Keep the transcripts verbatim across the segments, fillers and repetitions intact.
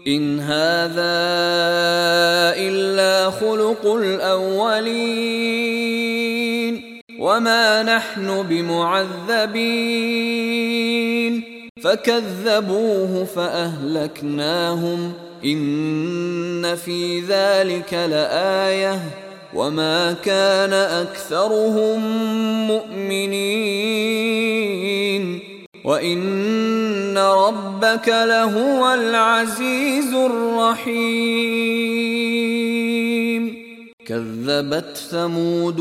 إن هذا إلا خلق الأولين وما نحن بمعذبين فكذبوه فأهلكناهم إن في ذلك لآية وما كان أكثرهم مؤمنين وإن ربك لهو العزيز الرحيم كذبت ثمود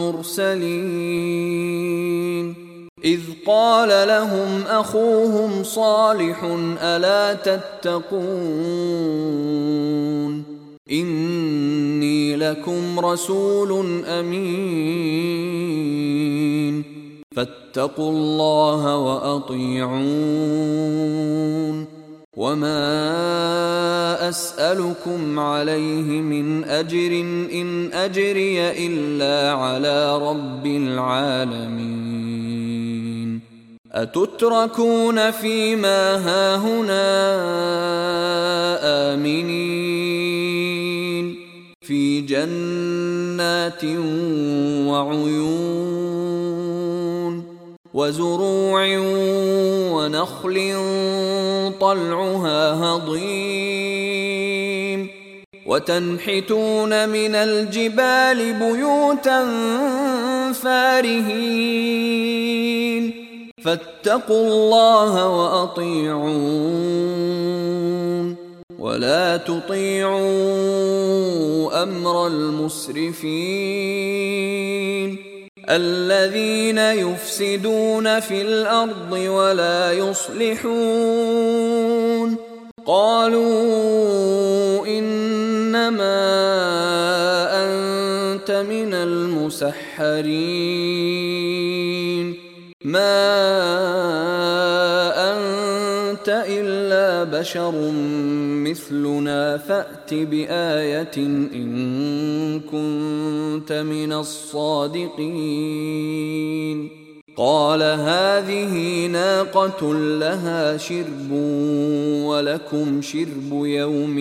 المرسلين إذ قال لهم أخوهم صالح ألا تتقون إني لكم رسول أمين فاتقوا الله وأطيعون وما أسألكم عليه من أجر إن أجري إلا على رب العالمين أتتركون فيما هاهنا آمنين في جنات وعيون وزروع ونخل طلعها هضيم وتنحتون من الجبال بيوتا فارهين فاتقوا الله وأطيعون ولا تطيعوا أمر المسرفين الذين يفسدون في الأرض ولا يصلحون قالوا إنما أنت من المسحرين ما أنت إلا بشر مثلنا فأت بآية إن كنت من الصادقين قال هذه ناقة لها شرب ولكم شرب يوم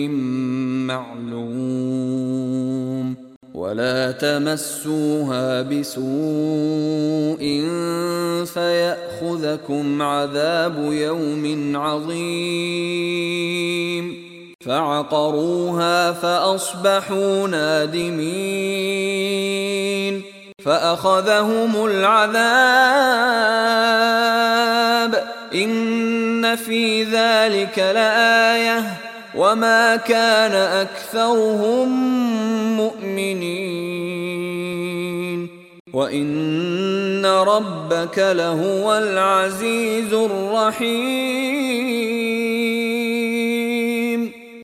معلوم ولا تمسوها بسوء فيأخذكم عذاب يوم عظيم فعقروها فأصبحوا نادمين فأخذهم العذاب إن في ذلك لآية وما كان أكثرهم مؤمنين وإن ربك لهو العزيز الرحيم